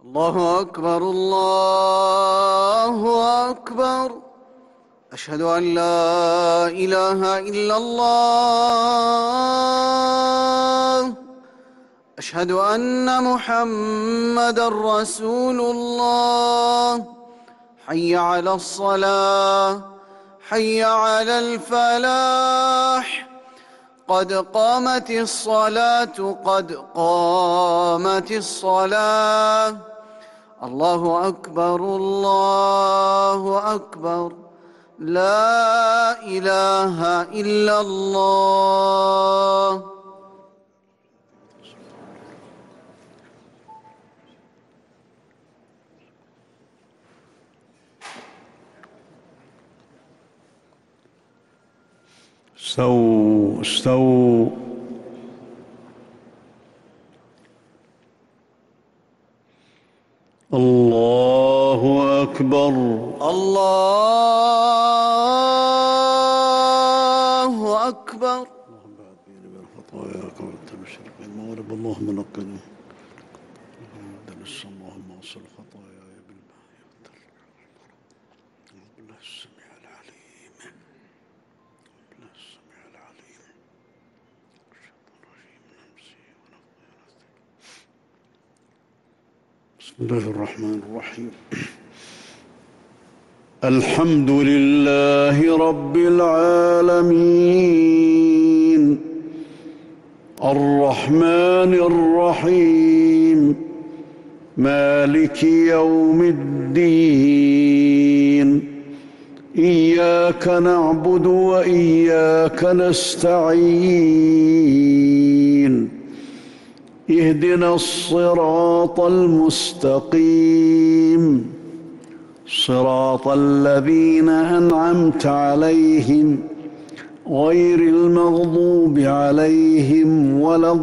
الله أكبر الله أكبر. أشهد أن لا إله إلا الله. أشهد أن محمدًا رسول الله. حي على الصلاة، حي على الفلاح، قد قامت الصلاة، قد قامت الصلاة. الله أكبر الله أكبر. لا إله إلا الله. استووا. الله أكبر الله أكبر. اللهم بعد بيني وبين خطاياك وانت مشرق المغرب. اللهم نقني دنس. اللهم اغسل خطاياي بالماء والثلج والبرد. بالله السميع العليم، بالله السميع العليم الشيطان الرجيم من همزه ونفخه ونفثه. بسم الله الرحمن الرحيم. الحمد لله رب العالمين الرحمن الرحيم مالك يوم الدين. إياك نعبد وإياك نستعين. اهدنا الصراط المستقيم، صراط الذين أنعمت عليهم غير المغضوب عليهم ولا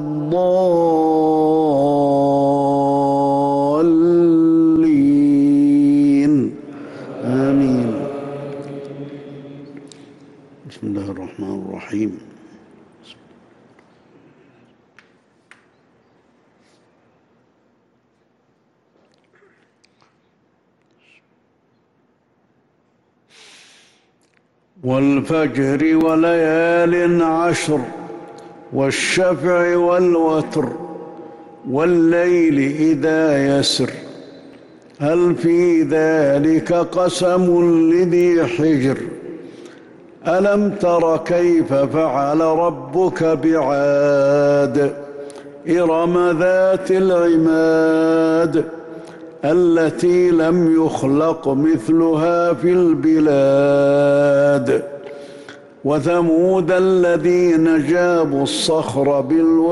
الضالين. آمين. بسم الله الرحمن الرحيم. والفجر وليال عشر والشفع والوتر والليل إذا يسر هل في ذلك قسم لذي حجر. ألم تر كيف فعل ربك بعاد إرم ذات العماد التي لم يخلق مثلها في البلاد. وثمود الذين جابوا الصخر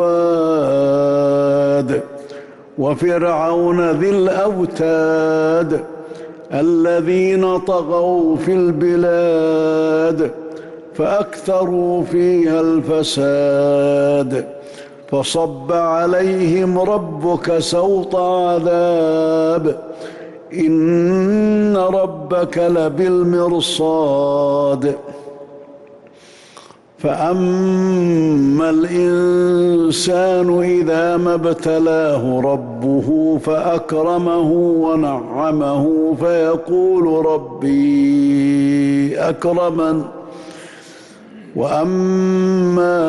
بالواد. وفرعون ذي الأوتاد الذين طغوا في البلاد فأكثروا فيها الفساد. فصب عليهم ربك سوط عذاب إن ربك لبالمرصاد. فأما الإنسان إذا ما ابتلاه ربه فأكرمه ونعمه فيقول ربي أكرمن. وأما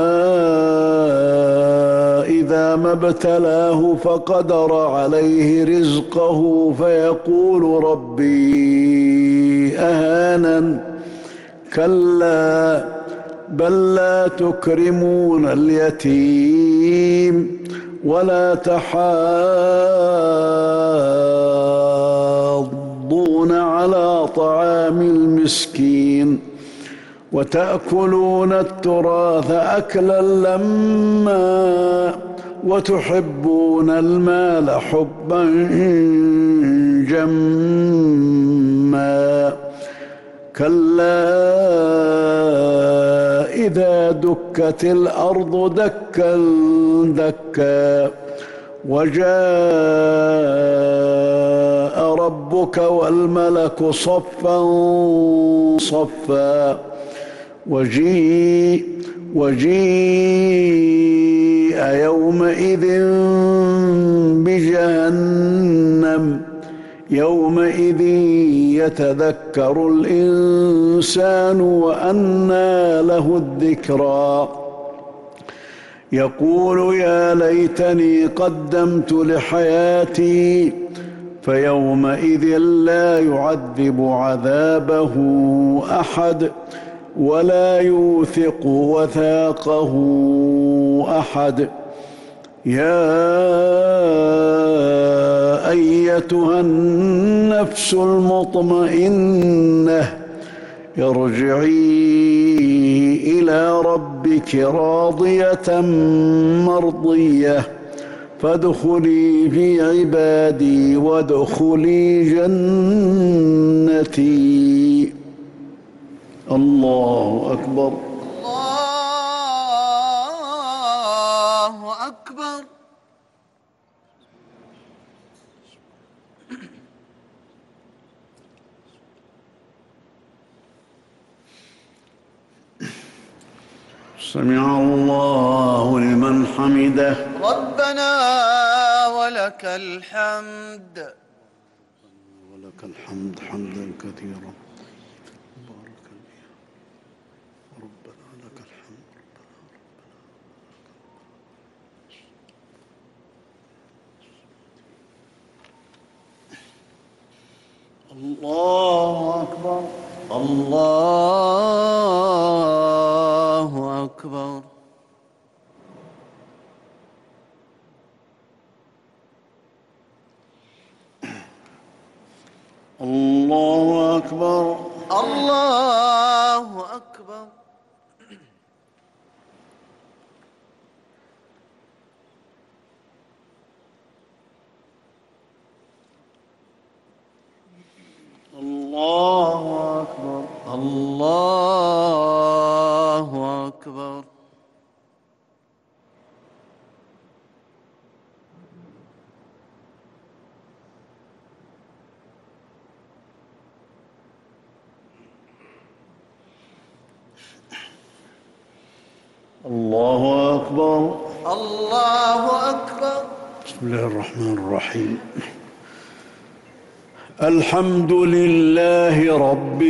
إذا ما ابتلاه فقدر عليه رزقه فيقول ربي أهانن. كلا بل لا تكرمون اليتيم ولا تحاضون على طعام المسكين وتأكلون التراث أكلا لما وتحبون المال حبا جما. كلا إذا دكت الأرض دكا دكا وجاء ربك والملك صفا صفا وجيء يومئذ بجهنم يومئذ يتذكر الإنسان وأنى له الذكرى يقول يا ليتني قدمت لحياتي فيومئذ لا يعذب عذابه أحد ولا يوثق وثاقه أحد يا أيتها النفس المطمئنة ارجعي إلى ربك راضية مرضية فادخلي في عبادي وادخلي جنتي. الله أكبر. الله أكبر. سمع الله لمن حمده. ربنا ولك الحمد. ولك الحمد حمدا كثيرا بارك فيه. ربنا لك الحمد. الله أكبر. الله أكبر. الله أكبر. الله أكبر. الله أكبر. الله أكبر. الله أكبر. الله أكبر. بسم الله الرحمن الرحيم. الحمد لله رب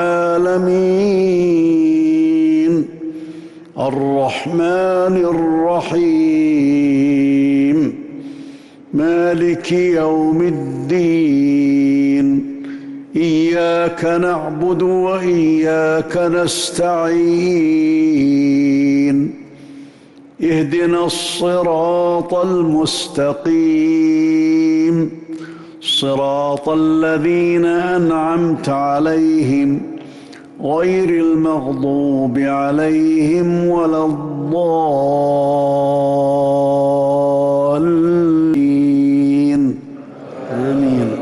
العالمين الرحمن الرحيم مالك يوم الدين إياك نعبد وإياك نستعين اهدنا الصراط المستقيم صراط الذين أنعمت عليهم غير المغضوب عليهم ولا الضالين آمين.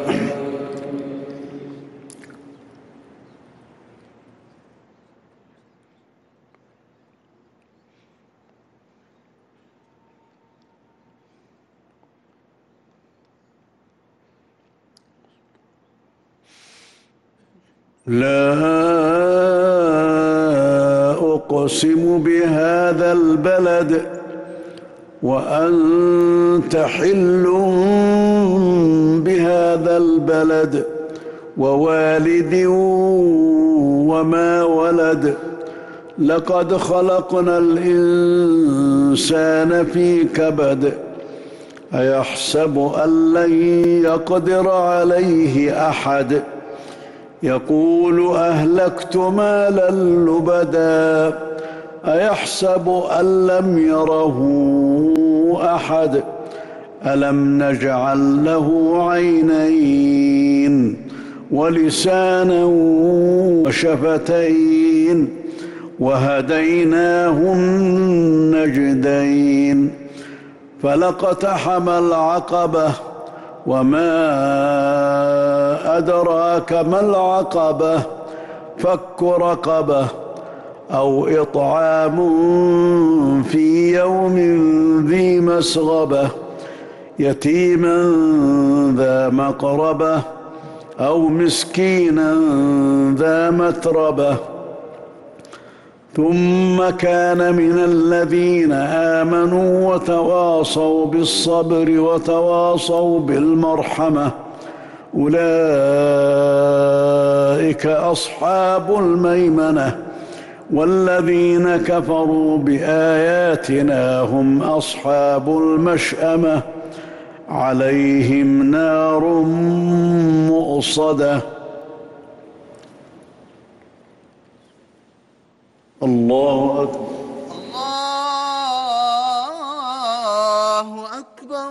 لا أقسم بهذا البلد وأنت حل بهذا البلد ووالد وما ولد لقد خلقنا الإنسان في كبد أيحسب أن لن يقدر عليه أحد يقول أهلكت مالا لبدا أيحسب أن لم يره أحد ألم نجعل له عينين ولسانا وشفتين وهديناه النجدين فلاقتحم العقبة وما أدراك ما العقبة فك رقبة أو إطعام في يوم ذي مسغبة يتيما ذا مقربة أو مسكينا ذا متربة ثم كان من الذين آمنوا وتواصوا بالصبر وتواصوا بالمرحمة أولئك أصحاب الميمنة والذين كفروا بآياتنا هم أصحاب المشأمة عليهم نار مؤصدة. الله أكبر. الله أكبر.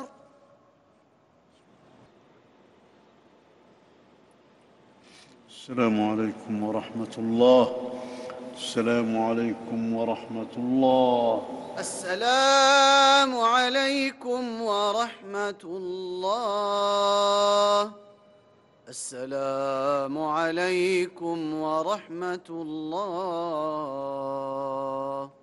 السلام عليكم ورحمة الله. السلام عليكم ورحمة الله. السلام عليكم ورحمة الله. السلام عليكم ورحمة الله.